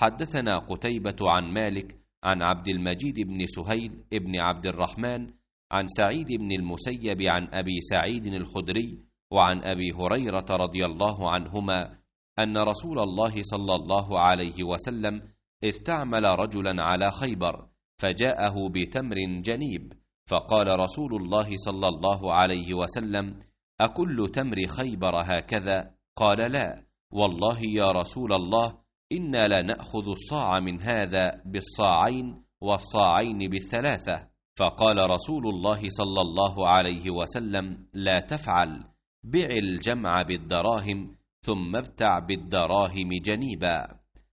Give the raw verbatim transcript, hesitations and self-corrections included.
حدثنا قتيبة عن مالك عن عبد المجيد بن سهيل بن عبد الرحمن عن سعيد بن المسيب عن أبي سعيد الخدري وعن أبي هريرة رضي الله عنهما أن رسول الله صلى الله عليه وسلم استعمل رجلا على خيبر فجاءه بتمر جنيب، فقال رسول الله صلى الله عليه وسلم: أكل تمر خيبر هكذا؟ قال: لا والله يا رسول الله، إنا لا نأخذ الصاع من هذا بالصاعين والصاعين بالثلاثة. فقال رسول الله صلى الله عليه وسلم: لا تفعل، بع الجمع بالدراهم ثم ابتع بالدراهم جنيبا.